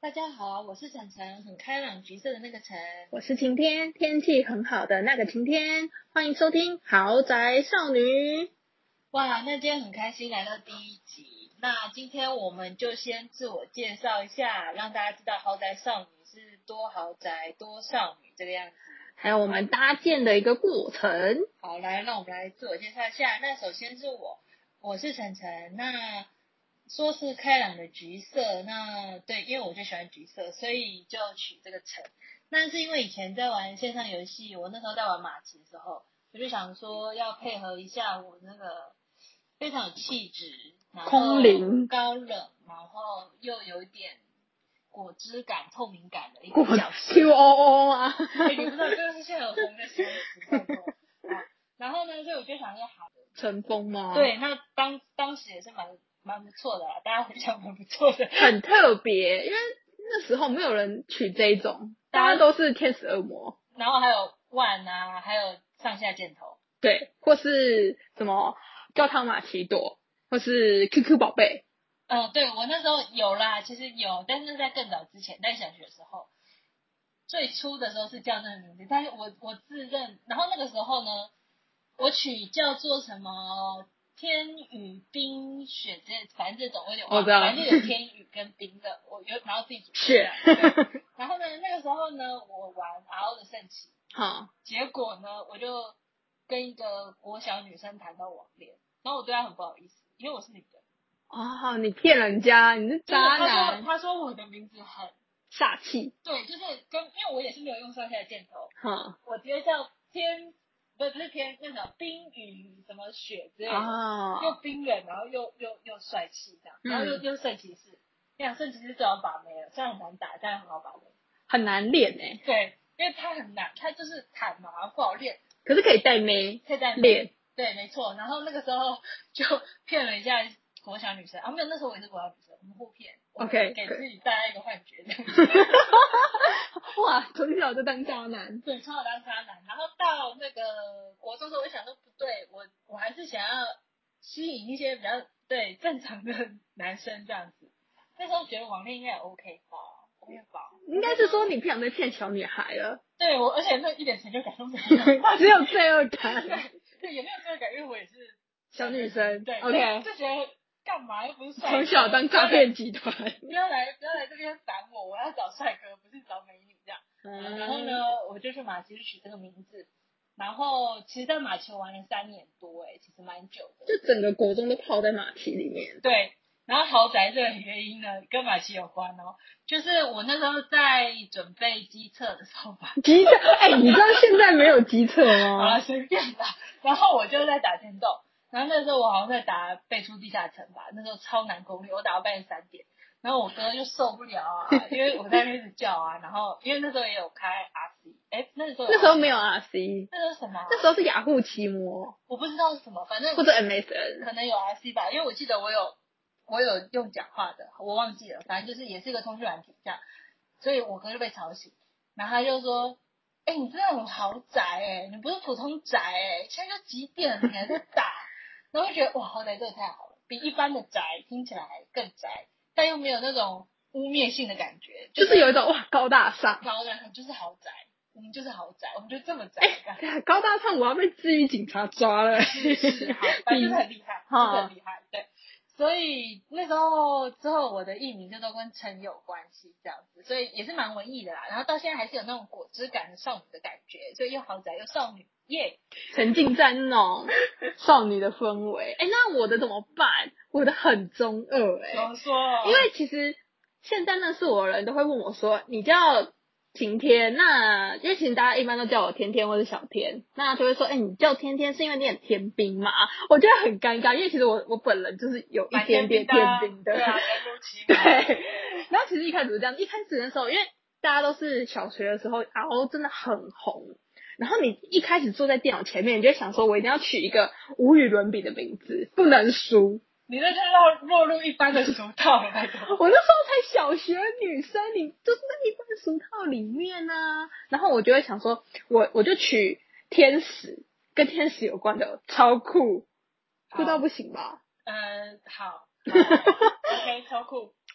大家好，我是晨晨，很开朗橘色的那个晨。 我是晴天，天气很好的那个晴天。欢迎收听豪宅少女。 哇，那今天很开心来到第一集。那今天我们就先自我介绍一下，让大家知道豪宅少女是多豪宅多少女这个样子， 还有我们搭建的一个过程。 好，来，让我们来自我介绍一下。那首先是我是晨晨。那说是开朗的橘色，那对，因为我就喜欢橘色，所以就取这个晨。那是因为以前在玩线上游戏，我那时候在玩马奇的时候，我就想说要配合一下我那个非常有气质，然后空灵高冷，然后又有一点果汁感、透明感的一果个角色。 QOO 啊！ 你不知道这个是现在有红的时代过。然后呢，所以我就想说好。 尘封吗？ 对，那当时也是蛮不错的啦，大家回想蛮不错的， 很特别，因为那时候没有人取这一种，大家都是天使恶魔， 然后还有万啊，还有上下箭头， 对，或是什么教堂马奇朵，或是 QQ 宝贝。 对，我那时候有啦，其实有，但是在更早之前，在小学的时候，最初的时候是叫那个名字，但是我自认，然后那个时候呢，我取叫做什么天雨冰雪这，反正这种我有点忘了，反正就有天雨跟冰的，我有然后自己组雪。 然后呢，那个时候呢，我玩 RO 的圣骑， 好， 结果呢，我就跟一个国小女生谈到网恋，然后我对她很不好意思，因为我是女的。 哦，你骗人家，你是渣男。 他说我的名字很煞气。 对，就是因为我也是没有用上下的箭头，我直接叫天，不是天，那种冰雨什么雪之类的，又冰冷，然后又帅气这样，然后又圣骑士，这样圣骑士最好把妹了，虽然很难打，但很好把妹， 很难练欸。 对，因为它很难，它就是坦嘛，不好练， 可是可以带妹， 可以带妹练， 对，没错。然后那个时候就骗了一下国小女生啊，没有，那时候我也是国小女生，我们互骗。 OK， 给自己带来一个幻觉，这样子。 哇，从小就当渣男。 对，从小当渣男。然后到那个国中的时候，我想说不对，我还是想要吸引一些比较对正常的男生这样子。那时候觉得网恋应该也 OK 吧，OK 吧。 应该是说你不想再骗小女孩了。 对，而且那一点成就感都没有， 只有罪恶感。 对，也没有罪恶感，因为我也是小女生。 对 ，OK， 就觉得。干嘛又不是帅哥？ 从小当诈骗集团， 不要来这边烦我，我要找帅哥，不是找美女这样。然后呢，我就去马奇取这个名字，然后其实在马奇玩了3年多，其实蛮久的。 就整个国中都泡在马奇里面。 对，然后豪宅这个原因呢，跟马奇有关哦，就是我那时候在准备机测的时候吧。 机测？你知道现在没有机测吗？ 好了，随便啦。然后我就在打电动。然后那时候我好像在打背出地下城吧，那时候超难攻略，我打到半夜3点，然后我哥就受不了啊，因为我在那边一直叫啊，然后因为那时候也有开 RC， 那时候没有 RC， 那时候什么？ 那时候是雅虎奇摩， 我不知道是什么，反正或者 MSN， 可能有 RC 吧，因为我记得我有用讲话的，我忘记了，反正就是也是一个通讯软体这样，所以我哥就被吵醒，然后他就说。你真的很豪宅你不是普通宅现在就几点了你还在打，然后就觉得哇豪宅真的太好了，比一般的宅听起来更宅，但又没有那种污蔑性的感觉， 就是有一种哇高大上， 就是豪宅，我们就是豪宅，我们就这么宅。 高大上我要被治愈警察抓了。 是好，反正就是很厉害，就是很厉害，对。所以那时候之后，我的艺名就都跟陈有关系，这样子，所以也是蛮文艺的啦。然后到现在还是有那种果汁感的少女的感觉，所以又豪宅又少女，耶！ 沉浸在那种少女的氛围。那我的怎么办？我的很中二怎么说？ 因为其实现在认识我的人都会问我说，你叫晴天，那因为其实大家一般都叫我天天或者小天，那就会说，你叫天天是因为你很天兵嘛？我觉得很尴尬，因为其实我本人就是有一点点天兵的， 对啊，人如其名。 对。然后其实一开始是这样，一开始的时候，因为大家都是小学的时候，然后真的很红，然后你一开始坐在电脑前面，你就会想说，我一定要取一个无与伦比的名字，不能输。 你那就是落入一般的俗套了，那种。 我那时候才小学女生，你就是那一般俗套里面啊。然后我就会想说，我就取天使，跟天使有关的，超酷，酷到不行吧？ 好，OK，超酷。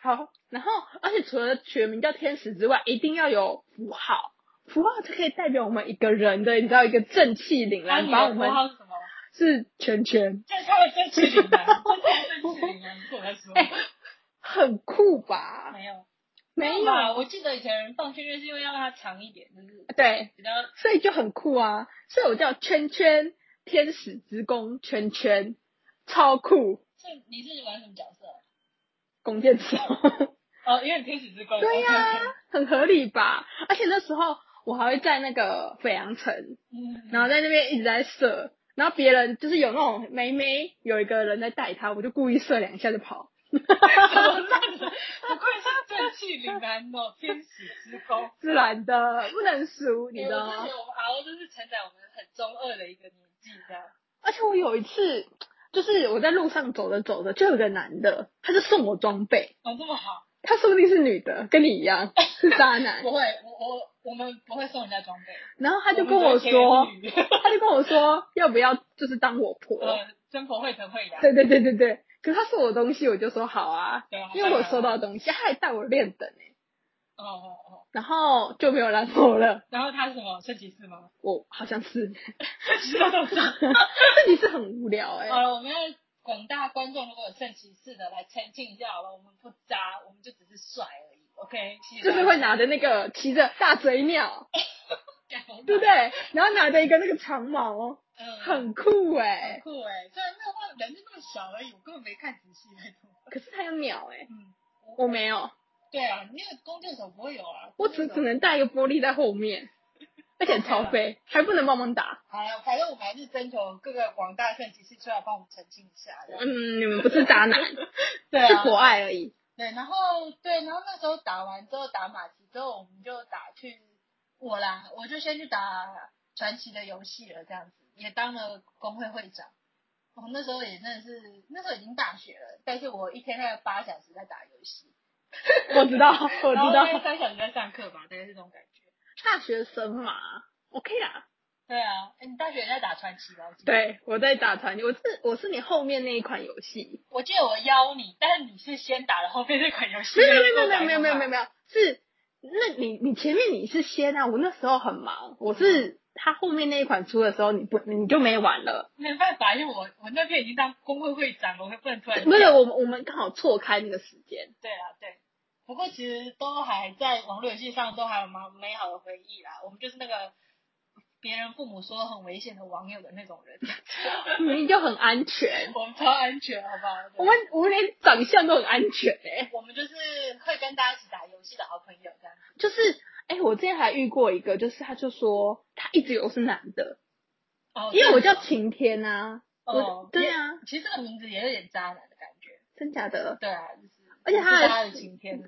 好，然后而且除了取名叫天使之外，一定要有符号，符号就可以代表我们一个人的，你知道一个正气凛然，把我们符号是什么？ 是圈圈， 这他的正气凛然，这才正气凛然，不是我在说。 很酷吧？没有吧？我记得以前人放圈圈是因为要让它长一点，就是对， 比较， 所以就很酷啊。所以我叫圈圈天使之弓圈圈，超酷。 所以你是玩什么角色？ 弓箭手。 哦，因为天使之弓。 对呀、很合理吧？而且那时候我还会在那个北洋城，然后在那边一直在射，然后别人就是有那种妹妹，有一个人在带他，我就故意射2下就跑。 怎么烂的？不愧是正气凛然哦，天使之弓。 自然的，不能输，你知道吗？ 我之前我们熬就是承载我们很中二的一个年纪，这样。 而且我有一次，就是我在路上走着走着，就有个男的，他就送我装备。 哦，这么好。 他说不定是女的，跟你一样是渣男。 不会，我们不会送人家装备。 然后他就跟我说，要不要就是当我婆？ 真婆会疼会痒。 对。可是他送我东西，我就说好啊，因为我收到东西，他还带我练等然后就没有然后了。 然后他是什么圣骑士吗？ 我好像是。 圣骑士都这样。 圣骑士很无聊好了，我们要广大观众如果有圣骑士的来澄清一下好了，我们不渣，我们就只是帅而已 ，OK？ 就是会拿着那个骑着大嘴鸟，对不对？然后拿着一个那个长矛，很酷很酷哎！虽然那话人就那么小而已，我根本没看仔细那种。 可是他有鸟我没有。 对啊，你那个弓箭手不会有啊。 我只能带一个玻璃在后面，而且超飞，还不能帮忙打。 好了，反正我们还是征求各个广大圣骑士出来帮我们澄清一下。 你们不是渣男， 对啊， 是博爱而已。 对，然后那时候打完之后打马奇之后，我们就打去我就先去打传奇的游戏了，这样子也当了工会会长。那时候也真的是，那时候已经大学了，但是我一天大概8小时在打游戏。 我知道， 然后大概3小时在上课吧，大概是这种感觉。 大学生嘛 ，OK 啦。 对啊，你大学也在打传奇吧？ 对，我在打传奇，我是你后面那一款游戏。 我记得我邀你，但是你是先打了后面那款游戏。 没有，是那你前面你是先啊，我那时候很忙，我是他后面那一款出的时候，你就没玩了。 没办法，因为我那天已经当工会会长了，我不能突然。 不是我们刚好错开那个时间。 对啊，对。不过其实都还在网络游戏上都还有蛮美好的回忆啦。我们就是那个别人父母说很危险的网友的那种人。 明明就很安全。 我们超安全，好不好？ 我们连长相都很安全我们就是会跟大家一起打游戏的好朋友这样子。 就是我之前还遇过一个，就是他就说他一直以为我是男的。因为我叫晴天啊。对啊。 其实这个名字也有点渣男的感觉。 真假的？ 对啊，就是。 而且他的晴天。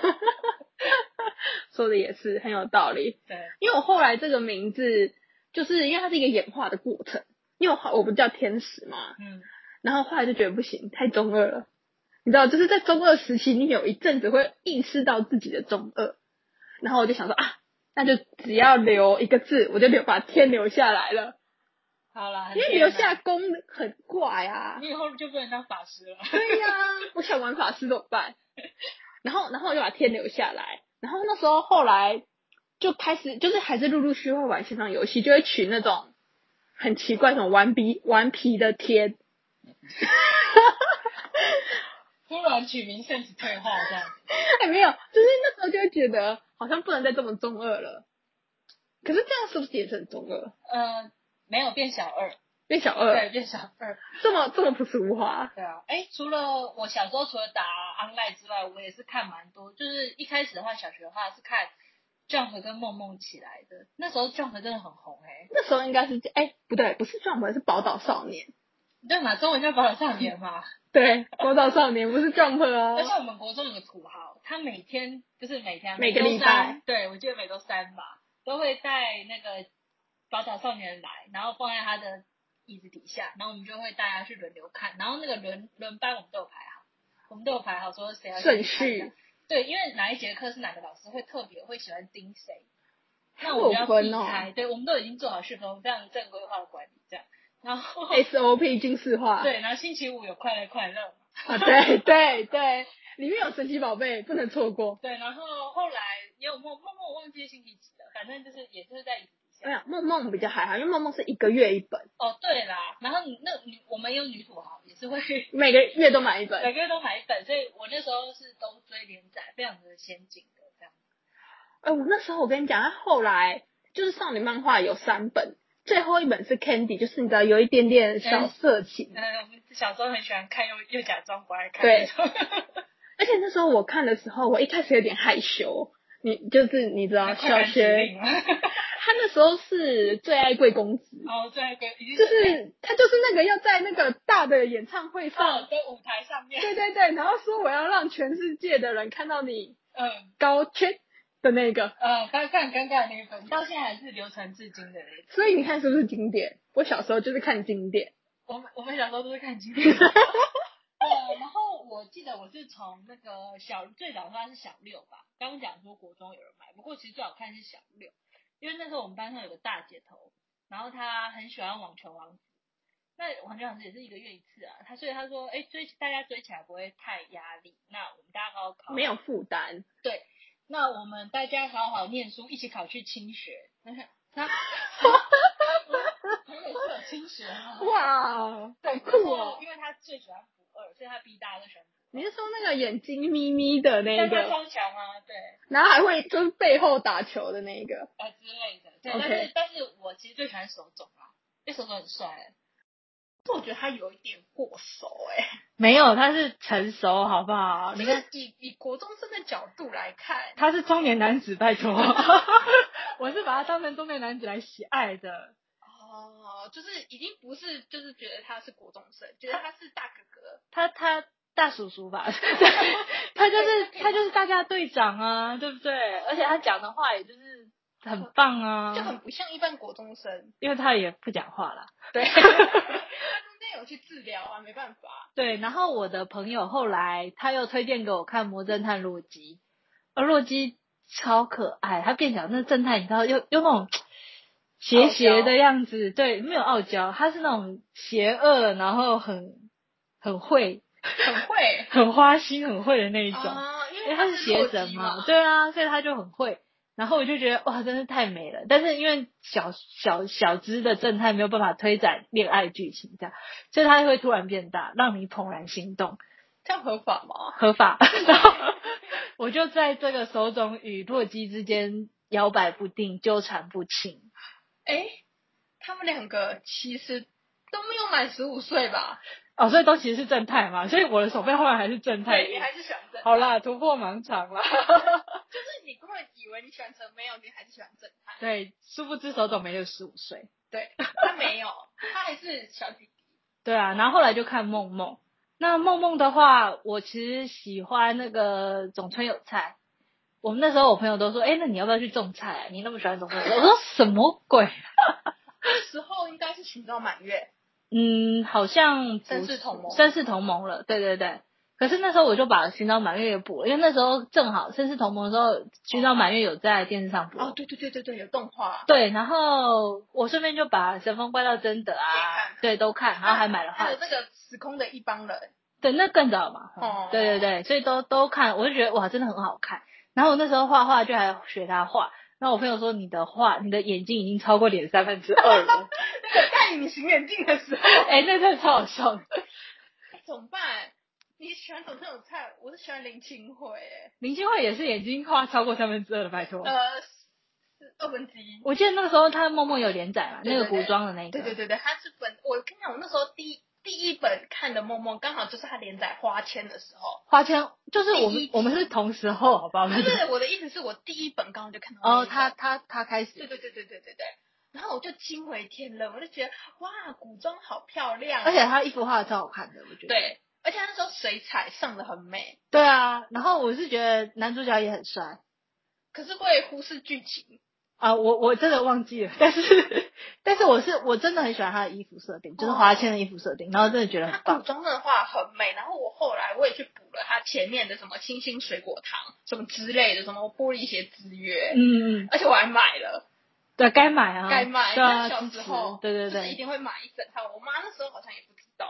说的也是很有道理。 对。 因为我后来这个名字，就是因为它是一个演化的过程。因为我不叫天使嘛。然后后来就觉得不行，太中二了。你知道，就是在中二时期，你有一阵子会意识到自己的中二。然后我就想说那就只要留一个字，我就把天留下来了。 好啦， 因为留下弓很怪啊。 你以后就不能当法师了。 对呀，我想玩法师怎么办？然后我就把天留下来。然后那时候后来就开始，就是还是陆陆续续会玩线上游戏，就会取那种很奇怪，什么顽皮的天。 突然取名甚至退化这样子。 没有，就是那时候就会觉得好像不能再这么中二了。可是这样是不是也是很中二？ 没有，变小二。 变小二。 对，变小二。 这么朴实无华。 对啊。除了我小时候除了打 online 之外，我也是看蛮多。就是一开始的话，小学的话是看 Jump 跟梦梦起来的。那时候 Jump 真的很红那时候应该是不对，不是 Jump， 是宝岛少年。 对嘛，中文叫宝岛少年嘛。 对，宝岛少年不是 Jump 哦。 而且我们国中有个土豪，他每天就是每个礼拜， 对，我记得每周3吧，都会带那个宝岛少年来，然后放在他的椅子底下，然后我们就会大家去轮流看，然后那个轮班我们都有排好，说谁要顺序。 对，因为哪一节课是哪个老师会特别会喜欢盯谁，那我们要避开。对，我们都已经做好序分，非常正规化的管理这样。然后 SOP 军事化。 对，然后星期五有快乐嘛。 对。 里面有神奇宝贝，不能错过。 对，然后后来也有梦，我忘记星期几了，反正就是也是在椅子底下。 哎呀，梦梦比较还好，因为梦梦是1个月1本。 哦，对啦，然后我们有女土豪也是会每个月都买1本， 每个月都买1本，所以我那时候是都追连载，非常的先进的这样。 我那时候我跟你讲，他后来就是少女漫画有3本，最后一本是 Candy， 就是你知道有一点点小色情。 我们小时候很喜欢看，又假装不爱看。 对，而且那时候我看的时候，我一开始有点害羞，你知道小学，他那时候是最爱贵公子。 哦，最爱贵， 就是他就是那个要在那个大的演唱会上， 在舞台上面， 对，然后说我要让全世界的人看到你，高圈的那个， 非常尴尬的那个本，到现在还是流传至今的。 所以你看是不是经典？我小时候就是看经典， 我们小时候都是看经典。然后我记得我是从那个最早的话是小6吧，刚刚讲说国中有人买，不过其实最好看是小6，因为那时候我们班上有个大姐头，然后她很喜欢网球王子，那网球王子也是1个月1次啊，所以他说，大家追起来不会太压力，那我们大家好好考， 没有负担， 对，那我们大家好好念书，一起考去清学，他也是有清学啊， 哇， 对， 酷哦， 因为他最喜欢补2，所以他逼大家都喜欢补2。 你是说那个眼睛眯眯的那个？ 但他超强啊，对。 然后还会就是背后打球的那个之类的，对。 Okay. 但是我其实最喜欢手冢啊，因为手冢很帅。 我觉得他有一点过熟没有，他是成熟，好不好？ 你看以国中生的角度来看， 他是中年男子，拜托。我是把他当成中年男子来喜爱的。 就是已经不是就是觉得他是国中生，觉得他是大哥哥， 他大叔叔吧，他就是大家队长啊，对不对？而且他讲的话也就是很棒啊， 就很不像一般国中生， 因为他也不讲话啦。 对，他中间有去治疗啊，没办法。 对，然后我的朋友后来他又推荐给我看《魔侦探洛基》，洛基超可爱，他变小那侦探，你知道又那种邪的样子，对，没有傲娇，他是那种邪恶，然后很会。很花心很会的那一种，因为他是邪神嘛，对啊，所以他就很会。然后我就觉得哇，真是太美了。但是因为小只的侦探没有办法推展恋爱剧情这样，所以他会突然变大，让你怦然心动。 这样合法吗？ 合法。然后我就在这个手冢与洛基之间摇摆不定，纠缠不清。 他们2个其实都没有满15岁吧？ 所以都其实是正太嘛，所以我的手背后来还是正太。 对，你还是喜欢正太。 好啦，突破盲场啦。 就是你根本以为你喜欢陈没有，你还是喜欢正太。 对，殊不知手冢没有15岁。 对，他没有，他还是小弟弟。 对啊，然后后来就看梦梦。那梦梦的话，我其实喜欢那个种村有菜。我们那时候我朋友都说，那你要不要去种菜啊？你那么喜欢种菜，我说什么鬼？ 那时候应该是寻找满月。 好像绅士同盟， 绅士同盟了，对。可是那时候我就把寻找满月也补了，因为那时候正好绅士同盟的时候，寻找满月有在电视上播。 对，有动画。 对，然后我顺便就把神风怪盗真的对都看，然后还买了画。 还有那个时空的一帮人。 对，那更早嘛。对，所以都看，我就觉得哇，真的很好看。然后我那时候画画就还学他画。那我朋友说你的眼睛已经超过脸2/3了。 那个戴隐形眼镜的时候， 那真的超好笑的。 怎么办？你喜欢种村有菜，我是喜欢林清慧。 林清慧也是眼睛画超过2/3了，拜托。 是1/2。 我记得那个时候他默默有连载嘛，那个古装的那个。 对，他是我跟你讲，我那时候第一本看的梦梦，刚好就是他连载花千的时候。 花千就是我们是同时候，好不好？ 就是我的意思是我第一本刚好就看到。 他开始。 对。然后我就惊为天人，我就觉得哇，古装好漂亮。 而且他衣服画的超好看的，我觉得。 对，而且那时候水彩上的很美。 对啊，然后我是觉得男主角也很帅， 可是会忽视剧情。 我真的忘记了，但是我真的很喜欢他的衣服设定，就是华千的衣服设定，然后真的觉得很棒。 他古装的话很美，然后后来我也去补了他前面的什么清新水果糖什么之类的，什么玻璃鞋之约，而且我还买了。 对，该买啊， 该买。 对啊， 小时候对， 就是一定会买一整套。我妈那时候好像也不知道。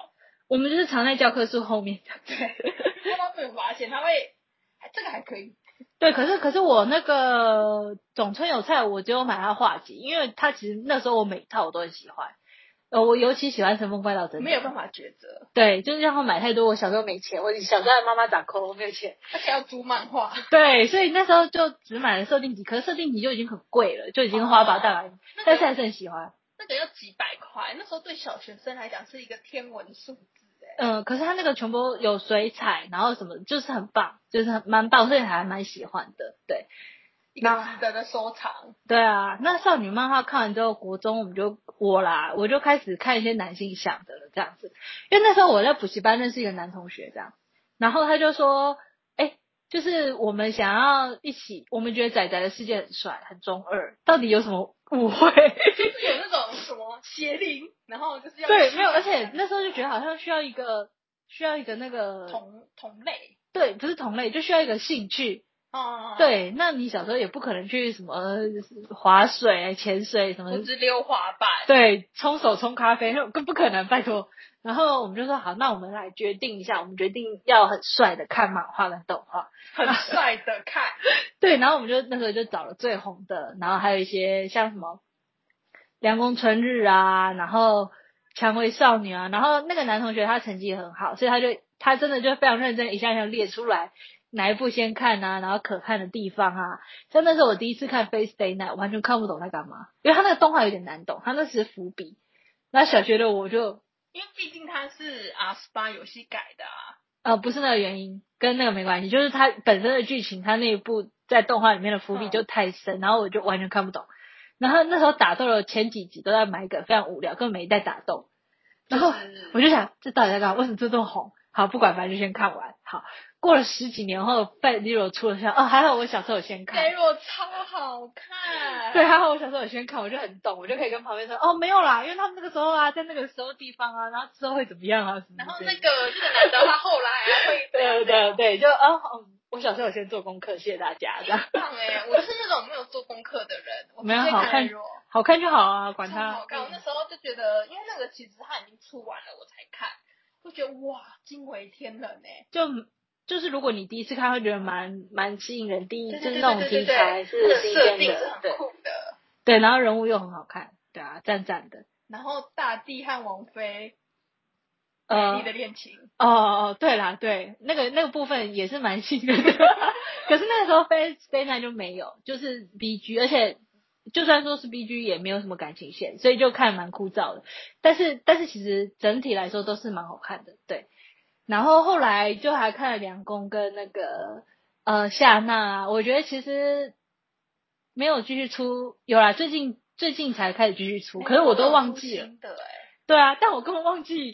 我们就是藏在教科书后面。 对，他没有发现，他会这个还可以。 对，可是我那个总村有菜，我只有买他画集，因为他其实那时候我每一套我都很喜欢。我尤其喜欢《神风怪盗真》， 没有办法抉择。 对，就是让他买太多，我小时候没钱，我小时候妈妈掌控，我没有钱， 而且要租漫画。 对，所以那时候就只买了设定集，可是设定集就已经很贵了，就已经花把大来，但是还是很喜欢。 那个要几百块，那时候对小学生来讲是一个天文数字。 可是他那个全部有水彩，然后什么就是很棒，就是蛮棒，所以还蛮喜欢的。对， 一个值得的收藏。 对啊，那少女漫画看完之后，国中我就开始看一些男性向的了，这样子。因为那时候我在补习班认识一个男同学，这样，然后他就说，就是我们想要一起，我们觉得仔仔的世界很帅，很中二，到底有什么误会？ 就是有那种什么邪灵，然后就是要对，没有，而且那时候就觉得好像需要一个那个同类， 对，不是同类，就需要一个兴趣。对，那你小时候也不可能去什么划水、潜水什么， 不知溜滑板， 对，冲手冲咖啡，更不可能，拜托。然后我们就说好，那我们来决定一下，我们决定要很帅的看漫画跟动画， 很帅的看。 对，然后我们就那时候就找了最红的，然后还有一些像什么凉宫春日啊，然后蔷薇少女啊，然后那个男同学他成绩也很好，所以他真的就非常认真，一项一项列出来哪一部先看啊，然后可看的地方啊。像那时候我第一次看 Face Day Night，完全看不懂在干嘛，因为他那个动画有点难懂，他那是伏笔。然后小学的我就因为毕竟它是 R18 游戏改的不是那个原因，跟那个没关系，就是它本身的剧情，它那一部在动画里面的伏笔就太深，然后我就完全看不懂。然后那时候打斗的前几集都在埋梗，非常无聊，根本没在打斗。然后我就想，这到底在干嘛？为什么这么红？好，不管，反正就先看完。好，过了10几年后 Fate Zero 出了还好我小时候有先看。 Zero 超好看。 对，还好我小时候有先看，我就很懂，我就可以跟旁边说，没有啦，因为他们那个时候啊，在那个时候地方啊，然后之后会怎么样啊什么。 然后那个男的他后来会对，就我小时候有先做功课，谢谢大家。这样棒我是那种没有做功课的人， 没有好看就好啊，管他。 好看，我那时候就觉得，因为那个其实它已经出完了，我才看，我觉得哇，惊为天人就是如果你第一次看会觉得蛮吸引人，就是那种题材是新鲜的，很酷的， 对，然后人物又很好看，对啊，赞赞的。 然后大地和王菲美丽的恋情。 对啦，对，那个部分也是蛮新的，可是那个时候飞奈就没有，就是 BG， 而且就算说是 BG 也没有什么感情线，所以就看蛮枯燥的。但是其实整体来说都是蛮好看的，对。然后后来就还看了凉宫跟那个夏娜，我觉得其实没有继续出，有啦，最近才开始继续出，可是我都忘记了。对啊，但我根本忘记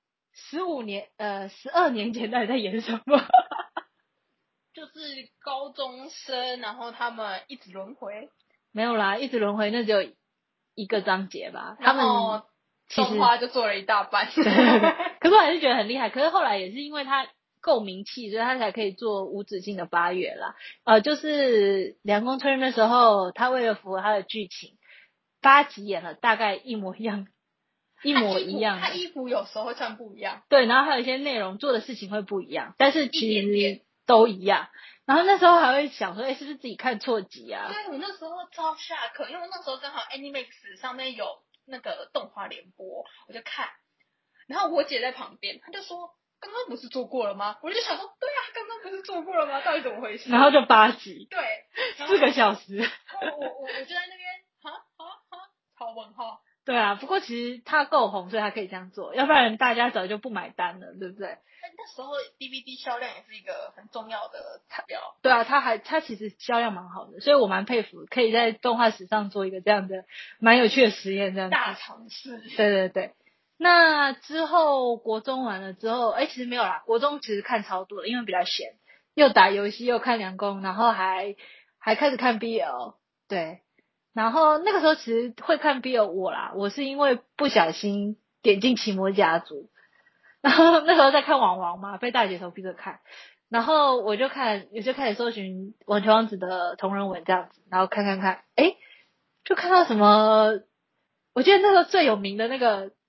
12年前到底在演什么。 就是高中生，然后他们一直轮回。 没有啦，一直轮回那只有一个章节吧。 他们动画就做了一大半。 对，可是我还是觉得很厉害。可是后来也是因为他够名气，所以他才可以做无止境的8月啦。就是凉宫春日那时候，他为了符合他的剧情，8集演了大概一模一样。 他衣服有时候会穿不一样。 对，然后还有一些内容做的事情会不一样，但是其实都一样。然后那时候还会想说，是不是自己看错集啊？ 对，我那时候超下课，因为我那时候刚好 Animax 上面有那个动画联播，我就看。然后我姐在旁边，她就说：“刚刚不是做过了吗？”我就想说：“对啊，刚刚不是做过了吗？到底怎么回事？” 然后就8集， 对 ，4个小时。 我就在那边，超问号。 对啊，不过其实他够红，所以他可以这样做，要不然大家早就不买单了，对不对？ 那时候 DVD 销量也是一个很重要的指标。 对啊，他其实销量蛮好的，所以我蛮佩服，可以在动画史上做一个这样的蛮有趣的实验，这样子大尝试。 对。那之后国中完了之后，其实没有啦，国中其实看超多的，因为比较闲，又打游戏又看凉宫，然后还开始看 BL， 对。然后那个时候其实会看 BL 我是因为不小心点进奇摩家族，然后那时候在看网王嘛，被大姐头逼着看，然后我就开始搜寻网球王子的同人文这样子，然后看，就看到什么，我记得那时候最有名的那个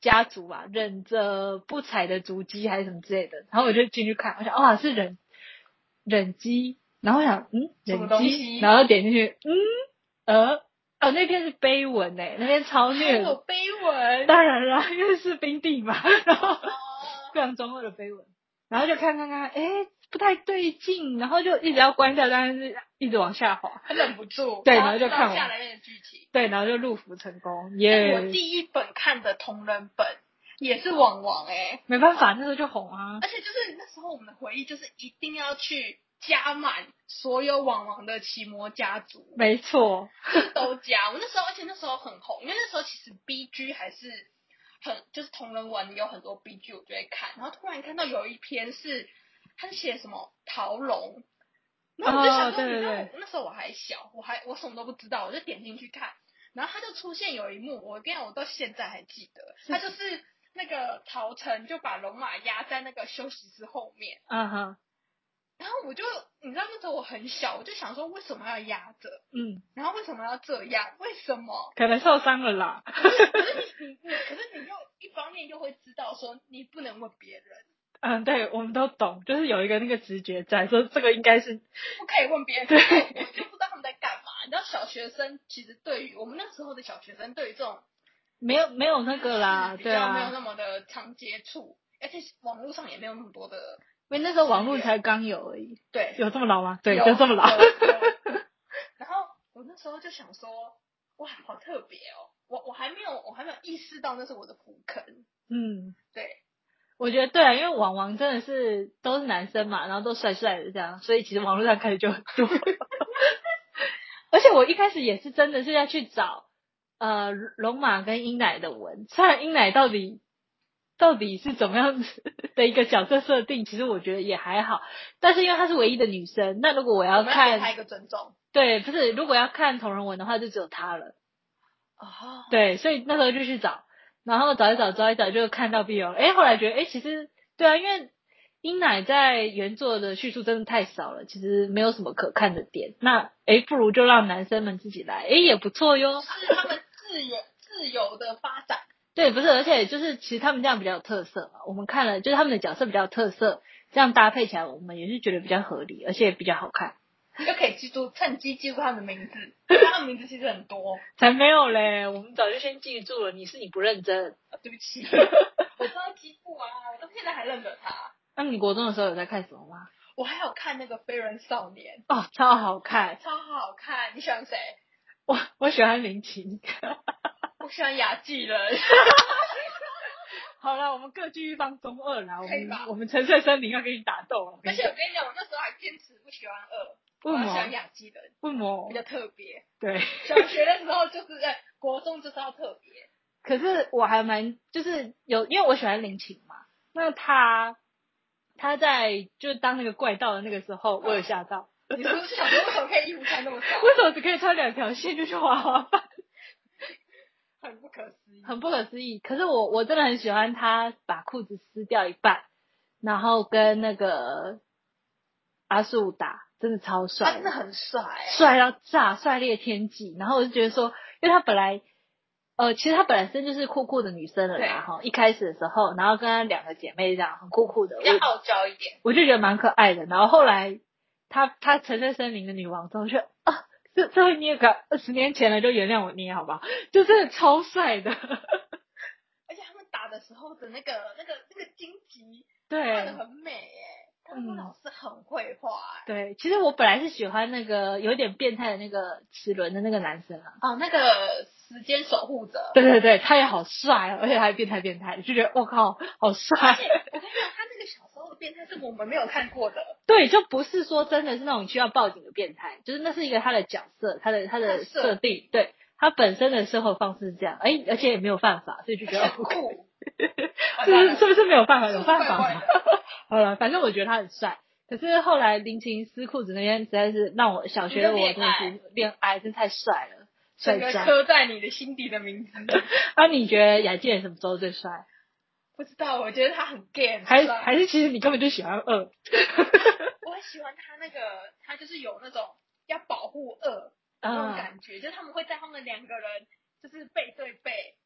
家族吧，忍着不踩的足迹还是什么之类的，然后我就进去看，我想哇是忍机，然后我想什么忍机， 东西然后点进去那篇是碑文那篇超虐的， 还有碑文， 当然啦，因为是冰地嘛，然后非常中二的碑文，然后就看，不太对劲，然后就一直要关掉，但是一直往下滑， 他忍不住， 对，然后就看完下来面的剧情， 对，然后就入伏成功， 我第一本看的同人本也是网王没办法，那时候就红啊， 而且就是那时候我们的回忆就是一定要去加满所有网王的奇魔家族， 没错， 就是都加。我那时候，而且那时候很红，因为那时候其实 BG 还是就是同人文有很多 BG 我就会看，然后突然看到有一篇是他是写什么桃龙，然后我就想说，你知道那时候我还小，我什么都不知道，我就点进去看，然后他就出现有一幕，我跟你讲，我到现在还记得，他就是那个桃城就把龙马压在那个休息室后面，然后我就你知道那时候我很小，我就想说为什么要压着，然后为什么要这样，为什么？ 可能受伤了啦。 可是你又一方面又会知道说你不能问别人。 对，我们都懂，就是有一个那个直觉在，说这个应该是不可以问别人，对，我就不知道他们在干嘛。你知道小学生其实对于我们那时候的小学生，对于这种没有那个啦， 比较没有那么的常接触，而且网络上也没有那么多的， 因为那时候网络才刚有而已。 对， 有这么老吗？对，就这么老。 然后我那时候就想说，哇，好特别哦！我还没有意识到那是我的福坑。对。 我觉得对啊，因为网王真的是都是男生嘛，然后都帅帅的这样，所以其实网络上开始就很多。而且我一开始也是真的是要去找龙马跟英奶的文，虽然英奶到底是怎么样子的一个角色设定，其实我觉得也还好，但是因为她是唯一的女生，那如果我要看， 给她一个尊重。 对，不是，如果要看同人文的话，就只有她了。对，所以那时候就去找。然后找一找就看到 BL， 后来觉得其实对啊，因为英奶在原作的叙述真的太少了，其实没有什么可看的点。那不如就让男生们自己来，也不错哟。 是他们自由的发展。 对，不是，而且就是其实他们这样比较有特色嘛。我们看了就是他们的角色比较有特色，这样搭配起来我们也是觉得比较合理，而且比较好看。 就可以趁机记住他们的名字，他们名字其实很多。 才没有嘞，我们早就先记住了，你不认真。 对不起，我知道基布啊，我到现在还认得他。 那你国中的时候有在看什么吗？ 我还有看那个《飞人少年》 超好看， 超好看。你喜欢谁？ 我喜欢林琴。 我喜欢雅纪人。 好了，我们各据一方中二啦。我们沉睡森林要跟你打斗了。 而且我跟你讲，我那时候还坚持不喜欢二。我喜欢雅纪人， 为什么？ 比较特别。 对， 小学的时候就是国中就是要特别。 可是我还蛮就是因为我喜欢林琴嘛，那他在就当那个怪盗的那个时候，我有吓到。 你是不是想说为什么可以衣服穿那么少？ 为什么只可以穿2条线就去滑滑板？ 很不可思议， 很不可思议。可是我真的很喜欢他把裤子撕掉一半，然后跟那个阿树打。真的超帅， 他真的很帅， 帅到炸，帅裂天际。然后我就觉得说，因为他本来，其实他本身就是酷酷的女生了啦，哈。一开始的时候，然后跟他2个姐妹这样很酷酷的， 比较傲娇一点， 我就觉得蛮可爱的。然后后来他沉睡森林的女王之后，就这会捏个20年前了，就原谅我捏好不好？就是超帅的， 而且他们打的时候的那个荆棘， 对， 画的很美耶。他们老师很会画对，其实我本来是喜欢那个有点变态的那个齿轮的那个男生啊。 那个时间守护者。 对，他也好帅而且还变态，就觉得我靠，好帅。 而且我跟你讲，他那个小时候的变态是我们没有看过的。 对，就不是说真的是那种需要报警的变态，就是那是一个他的角色，他的设定，对他本身的生活方式是这样，而且也没有犯法，所以就觉得很酷。 是不是没有办法？有办法吗？好了，反正我觉得他很帅。可是后来林琴撕裤子那边实在是让我小学的我真的是恋爱，真太帅了， 整个刻在你的心底的名字。 你觉得雅纪人什么时候最帅？ 不知道，我觉得他很 gay， 还是其实你根本就喜欢二。 我很喜欢他那个，他就是有那种要保护二那种感觉，就是他们会在他们2个人就是背对背。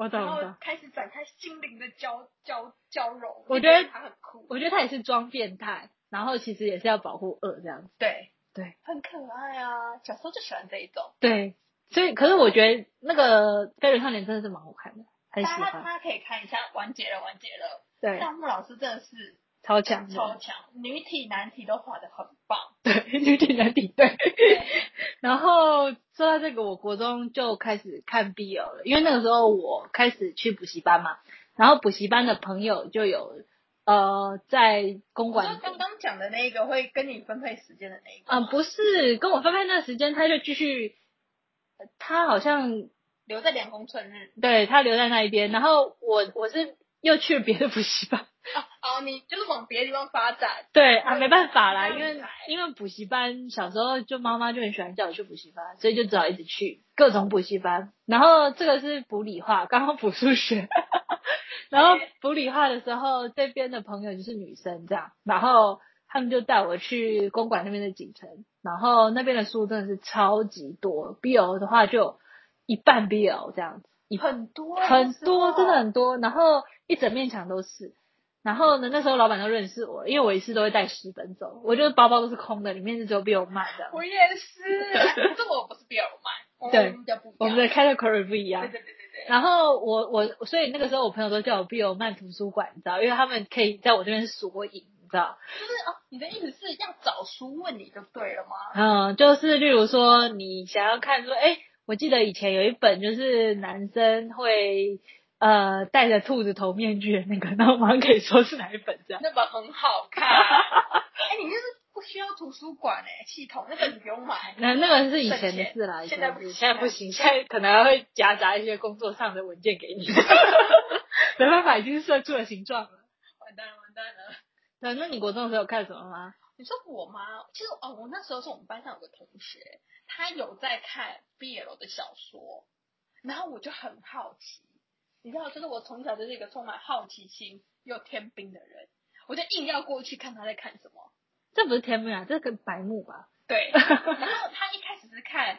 我懂然后我懂。 开始展开心灵的交融。 我觉得他很酷， 我觉得他也是装变态，然后其实也是要保护二这样子。 对， 对很可爱啊，小时候就喜欢这一种。 对，所以可是我觉得那个《飞轮少年》真的是蛮好看的，很喜欢。 大家可以看一下，完结了。 对， 夏目老师真的是超强的， 超强，女体男体都画得很棒。 对，女体男体对。然后说到这个，我国中就开始看 BL 了，因为那个时候我开始去补习班嘛，然后补习班的朋友就有在公我馆。 刚刚讲的那个会跟你分配时间的那一个吗， 不是跟我分配那个时间，他就继续，他好像留在凉宫春日。 对他留在那一边，然后我是又去了别的补习班。 你就是往别的地方发展。 对啊，没办法啦， 没办法因为补习班小时候就妈妈就很喜欢叫我去补习班，所以就只好一直去各种补习班。然后这个是补理化，刚刚补数学。然后补理化的时候，这边的朋友就是女生这样，然后他们就带我去公馆那边的景城，然后那边的书真的是超级多 ，BL 的话就有一半 BL 这样子， 很多很多，真的很多，然后一整面墙都是。然后呢，那时候老板都认识我，因为我一次都会带10本走，我就是包包都是空的，里面是只有 BL 漫的。 我也是，可是我不是 BL 漫， 对， 我们比较不一样， 我们的 category 不一样。 对。 然后所以那个时候我朋友都叫我 BL 漫图书馆，你知道，因为他们可以在我这边索引，你知道。 就是你的意思是要找书问你就对了吗？ 就是例如说你想要看说，我记得以前有一本就是男生会戴着兔子头面具的那个，然后马上可以说是哪一本这样。 那本很好看。你就是不需要图书馆系统，那本你不用买。 那个是以前的事啦， 现在不行， 现在不行，现在可能还会夹杂一些工作上的文件给你。没办法，已经是社畜的形状了。 完蛋了。 对，那你国中的时候有看什么吗？ 你说我吗？其实我那时候是我们班上有个同学，他有在看 BL 的小说，然后我就很好奇，你知道，就是我从小就是一个充满好奇心又天兵的人，我就硬要过去看他在看什么。 这不是天兵啊，这个白目吧？ 对，然后他一开始是看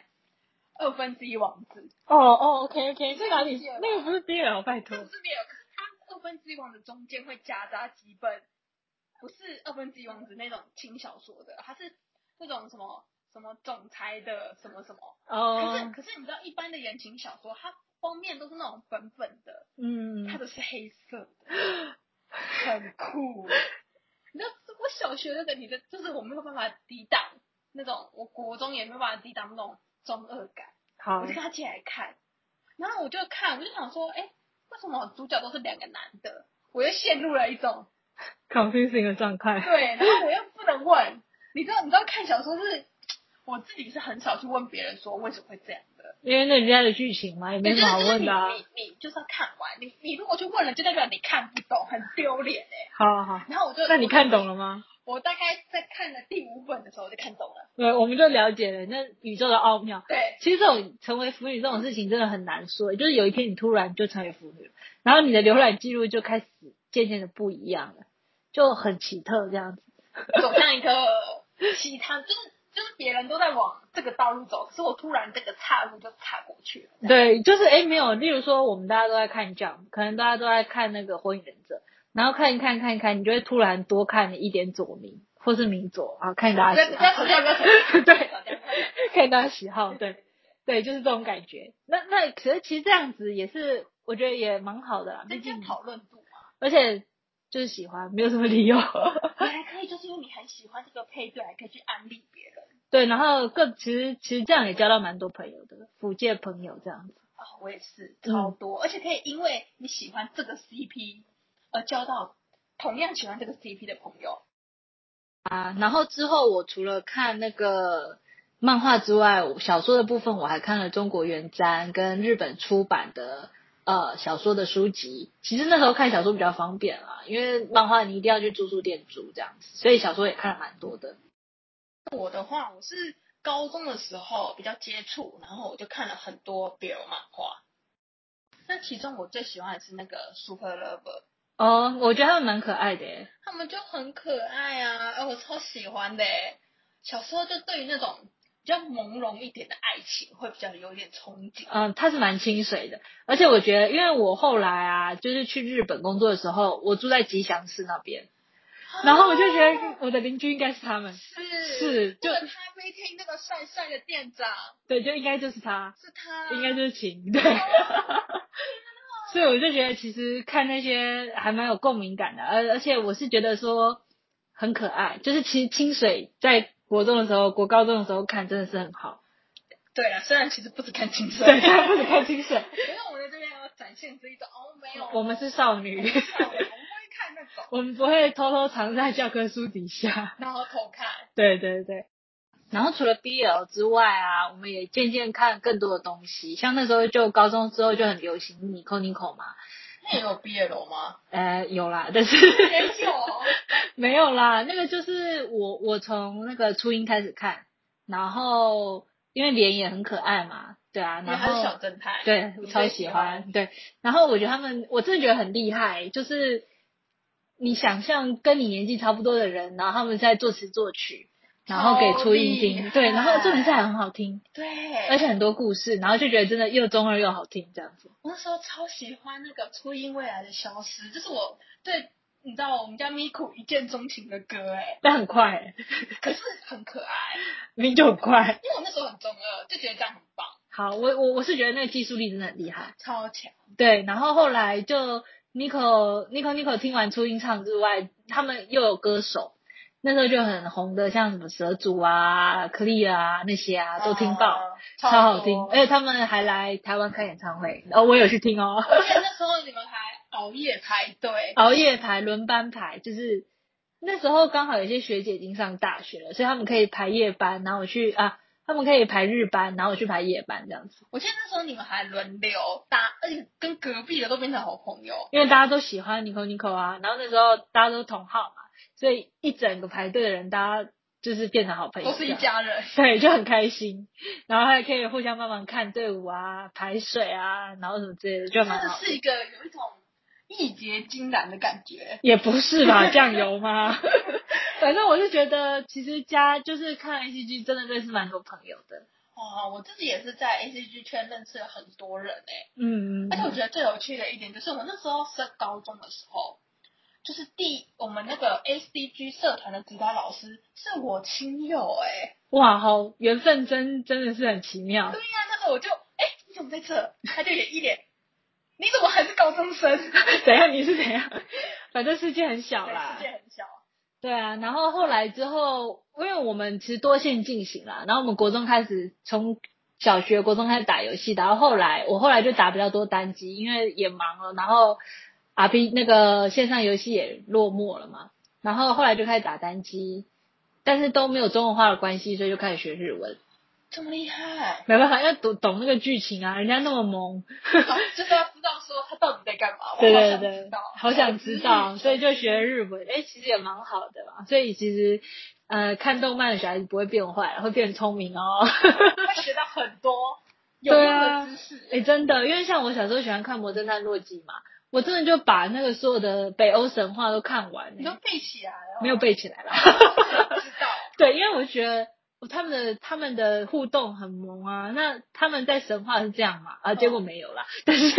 1/2王子。 OK， 这哪里？那个不是 BL，拜托。 这不是 BL， 可是他1/2王子中间会夹杂几本，不是1/2王子那种轻小说的，他是那种什么总裁的什么什么。可是你知道，一般的言情小说，它封面都是那种粉粉的，它都是黑色的，很酷。你知道，我小学的你的就是我没有办法抵挡那种，我国中也没有办法抵挡那种中二感。 好， 我就跟他借来看，然后我就想说，为什么主角都是2个男的？我又陷入了一种 confusing 的状态。 对，然后我又不能问，你知道看小说是，我自己是很少去问别人说为什么会这样的， 因为那人家的剧情嘛，也没什么好问的啊。 你就是要看完，你如果去问了，就代表你看不懂，很丢脸好。 然后那你看懂了吗？ 我大概在看了第5本的时候就看懂了。 对，我们就了解了那宇宙的奥妙。 对， 其实这种成为腐女这种事情真的很难说，就是有一天你突然就成为腐女，然后你的浏览记录就开始渐渐的不一样了，就很奇特这样子， 走向一个其他就是别人都在往这个道路走，可是我突然这个岔路就岔过去了。 对，就是没有，例如说我们大家都在看这样，可能大家都在看那个火影忍者，然后看一看，你就会突然多看一点佐明或是明佐啊，看大家喜好。对，看大家喜好，对，就是这种感觉。那可是其实这样子也是，我觉得也蛮好的啦， 增加讨论度嘛。 而且就是喜欢，没有什么理由。 你还可以就是因为你很喜欢这个配对，还可以去安利别人。 对，然后其实这样也交到蛮多朋友的，腐界朋友这样子。 我也是超多，而且可以因为你喜欢这个 CP 而交到同样喜欢这个 CP 的朋友啊。然后之后我除了看那个漫画之外，小说的部分我还看了中国原耽跟日本出版的小说的书籍。其实那时候看小说比较方便啦，因为漫画你一定要去租书店租这样子，所以小说也看了蛮多的。 我的话，我是高中的时候比较接触，然后我就看了很多 BL 漫画。那其中我最喜欢的是那个 Super Lover。 我觉得他们蛮可爱的耶。 他们就很可爱啊，我超喜欢的耶。小时候就对于那种比较朦胧一点的爱情会比较有点憧憬。 它是蛮清水的，而且我觉得，因为我后来啊，就是去日本工作的时候，我住在吉祥寺那边，然后我就觉得我的邻居应该是他们，是就咖啡厅那个帅帅的店长， 对，就应该就是他， 是他， 应该就是晴，对。所以我就觉得其实看那些还蛮有共鸣感的，而且我是觉得说很可爱，就是其实清水在国中的时候、国高中的时候看真的是很好。 对啊，虽然其实不止看清水， 对，不止看清水， 因为我们这边要展现这一种没有， 我们是少女， 我们不会看那种， 我们不会偷偷藏在教科书底下， 然后偷看。 对对对。然后除了 BL 之外啊，我们也渐渐看更多的东西，像那时候就高中之后就很流行Nico Nico 嘛。 那有 BL 吗？ 有啦，但是没有， 没有啦。那个就是我从那个初音开始看，然后因为脸也很可爱嘛，对啊，然后小正太， 对，我超喜欢，对。然后我觉得他们，我真的觉得很厉害，就是你想象跟你年纪差不多的人，然后他们在作词作曲。然后给初音听，对，然后重点是还很好听， 对， 而且很多故事，然后就觉得真的又中二又好听这样子。 我那时候超喜欢那个初音未来的消失，就是我对你知道我们家咪咕一见钟情的歌但很快可是很可爱， 明明就很快， 因为我那时候很中二，就觉得这样很棒。 好，我是觉得那个技术力真的很厉害， 超强。 对，然后后来就 Nico 听完初音唱之外，他们又有歌手。那时候就很红的，像什么蛇主啊、Clear 啊那些啊，都听爆，超好听。而且他们还来台湾开演唱会，我有去听哦。 而且那时候你们还熬夜排队， 熬夜排、轮班排，就是那时候刚好有些学姐已经上大学了，所以他们可以排夜班，然后我去他们可以排日班，然后我去排夜班这样子。 我记得那时候你们还轮流搭，而且跟隔壁的都变成好朋友， 因为大家都喜欢 Nico 啊，然后那时候大家都同号嘛。所以一整个排队的人，大家就是变成好朋友， 都是一家人， 对，就很开心。然后还可以互相帮忙看队伍啊、排水啊，然后什么之类的，就蛮好。 是一个有一种义结金兰的感觉。 也不是吧，酱油吗？反正我是觉得，其实就是看 ACG 真的认识蛮多朋友的。 我自己也是在 ACG 圈认识了很多人嗯， 而且我觉得最有趣的一点就是，我那时候升高中的时候。就是我们那个 ACG 社团的指导老师是我亲友哇，好缘分真的是很奇妙。 对呀，那时候我就你怎么在这？他就也一脸，你怎么还是高中生？ 怎样？你是怎样？反正世界很小啦。 世界很小。 对啊，然后后来之后，因为我们其实多线进行啦，然后我们国中开始从小学、国中开始打游戏，然后我后来就打比较多单机，因为也忙了，然后。RP 那个线上游戏也落寞了嘛，然后后来就开始打单机，但是都没有中文化的关系，所以就开始学日文。 这么厉害？ 没办法，要懂那个剧情啊，人家那么萌， 就是要知道说他到底在干嘛。 对，好想知道，所以就学日文。其实也蛮好的嘛，所以其实看动漫的小孩子不会变坏，会变聪明哦， 会学到很多有用的知识。 真的，因为像我小时候喜欢看《魔侦探洛基》嘛。我真的就把那个所有的北欧神话都看完， 你都背起来了？ 没有背起来啦。 知道。 对，因为我觉得他们的互动很萌啊。那他们在神话是这样嘛？结果没有啦。但是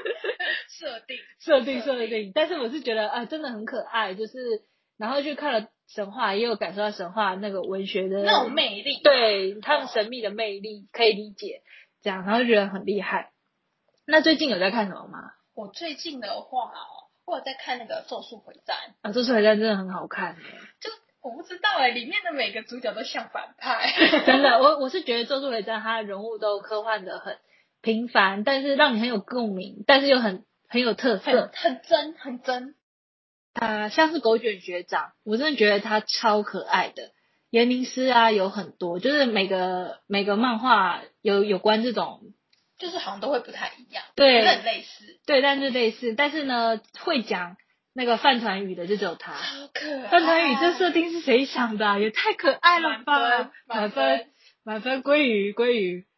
设定，但是我是觉得真的很可爱，就是然后就看了神话，也有感受到神话那个文学的那种魅力， 对他们神秘的魅力可以理解，这样然后觉得很厉害。那最近有在看什么吗？ 我最近的话我有在看那个《咒术回战》 咒术回战真的很好看就我不知道里面的每个主角都像反派。 真的，我是觉得咒术回战他人物都科幻的很平凡，但是让你很有共鸣，但是又很有特色， 很真。 像是狗卷学长，我真的觉得他超可爱的。颜灵师啊有很多，就是每个漫画有关这种。 就是好像都会不太一样， 对， 很类似， 对，但是类似，但是呢，会讲那个饭团语的就只有他。 超可爱！ 饭团语这设定是谁想的？也太可爱了吧！满分，鲑鱼， 超爱。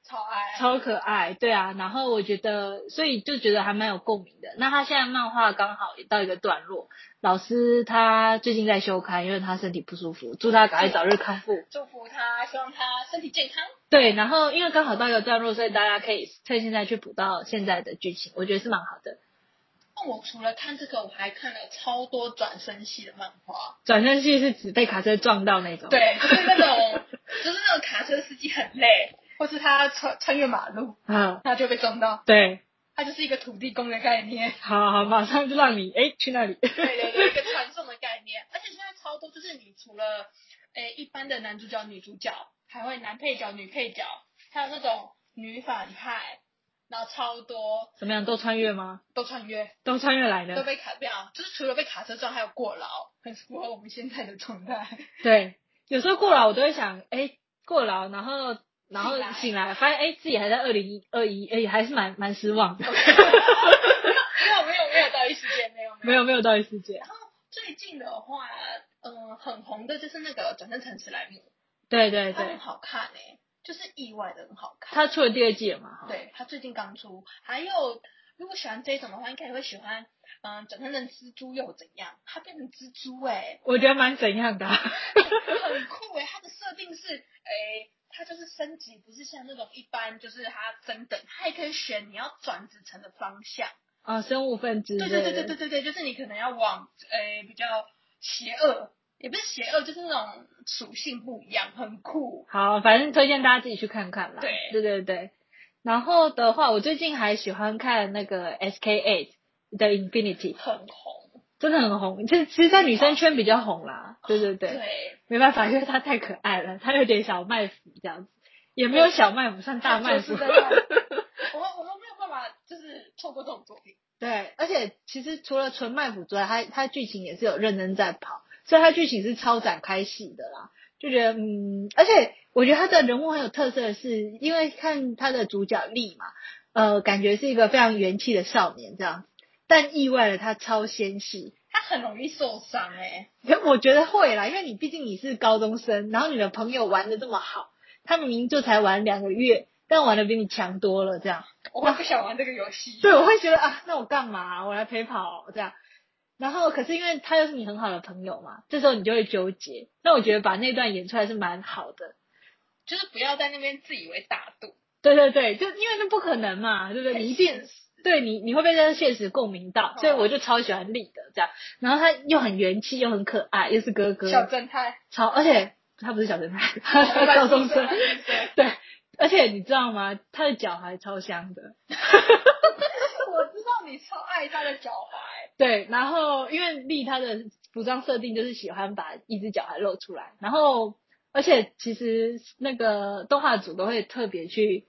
爱， 超可爱，对啊。然后我觉得，所以就觉得还蛮有共鸣的。那他现在漫画刚好也到一个段落，老师他最近在休刊，因为他身体不舒服，祝他赶快早日康复， 祝福他，希望他身体健康。 对，然后因为刚好到一个段落，所以大家可以趁现在去补到现在的剧情，我觉得是蛮好的。 那我除了看这个，我还看了超多转身系的漫画。 转身系是指被卡车撞到那种？ 对，就是那种卡车司机很累，或是他穿越马路，他就被撞到。 对， 它就是一个土地公的概念。 好，马上就让你去那里。 对，一个传送的概念。而且现在超多，就是你除了一般的男主角、女主角，还会男配角、女配角，还有那种女反派，然后超多。 怎么样？都穿越吗？ 都穿越来的。 都被卡掉，就是除了被卡车撞，还有过劳，很符合我们现在的状态。 对，有时候过劳我都会想，过劳，然后醒来，发现自己还在2021，还是蛮失望的。 没有到异世界， 没有到异世界。 然后最近的话，很红的就是那个转生成史莱姆。 对， 它很好看就是意外的很好看。 他出了第2季了嘛？ 对，他最近刚出。还有，如果喜欢这种的话，应该也会喜欢，转生成蜘蛛又怎样？它变成蜘蛛我觉得蛮怎样的。 很酷它的设定是，它就是升级，不是像那种一般就是它升等，它也可以选你要转职成的方向。 生物分支。 对，就是你可能要往比较邪恶。也不是邪恶，就是那种属性不一样，很酷。 好，反正推荐大家自己去看看啦。 对。 然后的话，我最近还喜欢看那个 SK8 的 Infinity， 很红， 真的很红。其实，在女生圈比较红啦。对。 对， 没办法，因为她太可爱了，她有点小卖腐这样子，也没有小卖腐，算大卖腐。 我们没有办法，就是错过这种作品。 对，而且其实除了纯卖腐之外，它剧情也是有认真在跑。所以它剧情是超展开戏的啦，就觉得而且我觉得他的人物很有特色的是，因为看他的主角丽嘛，感觉是一个非常元气的少年这样，但意外了他超纤细， 他很容易受伤我觉得会啦，因为毕竟你是高中生，然后你的朋友玩的这么好，他明明就才玩2个月，但玩的比你强多了这样， 我会不想玩这个游戏。 对，我会觉得那我干嘛？我来陪跑这样。然后可是因为他又是你很好的朋友嘛，这时候你就会纠结。那我觉得把那段演出来是蛮好的， 就是不要在那边自以为大度。 对，就因为那不可能嘛，对不对？你一定对你会被这个现实共鸣到，所以我就超喜欢丽的这样。然后他又很元气，又很可爱，又是哥哥， 小正太， 而且他不是小正太，他是高中生，对。而且你知道吗？他的脚还超香的。 我知道你超爱他的脚踝。 对，然后因为丽她的服装设定就是喜欢把一只脚还露出来，然后而且其实那个动画组都会特别去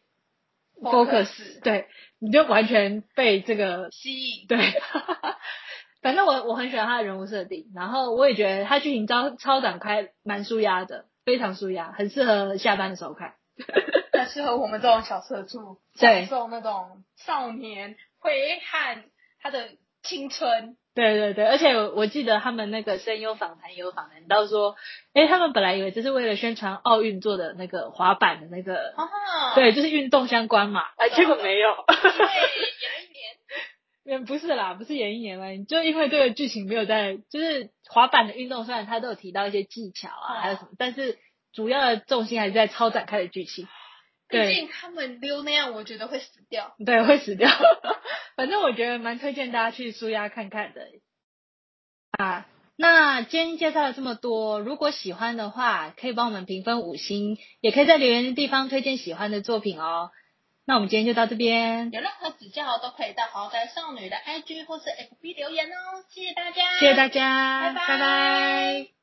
focus， 对，你就完全被这个吸引。 对，反正我很喜欢他的人物设定，然后我也觉得他剧情超展开，蛮舒压的，非常舒压，很适合下班的时候看。 很适合我们这种小社畜，享受那种少年挥汗他的青春。 对，而且我记得他们那个声优访谈也有访谈到说，他们本来以为这是为了宣传奥运做的那个滑板的那个，对，就是运动相关嘛，结果没有， 因为演一年， 不是啦，不是演一年了，就因为这个剧情没有在，就是滑板的运动虽然他都有提到一些技巧还有什么，但是主要的重心还是在超展开的剧情。 毕竟他们溜那样，我觉得会死掉。 对，会死掉。反正我觉得蛮推荐大家去舒压看看的。那今天介绍了这么多，如果喜欢的话，可以帮我们评分5星，也可以在留言的地方推荐喜欢的作品哦。那我们今天就到这边， 有任何指教都可以到豪宅少女的 IG 或是 FB 留言哦。谢谢大家， 谢谢大家， 拜拜。 拜拜。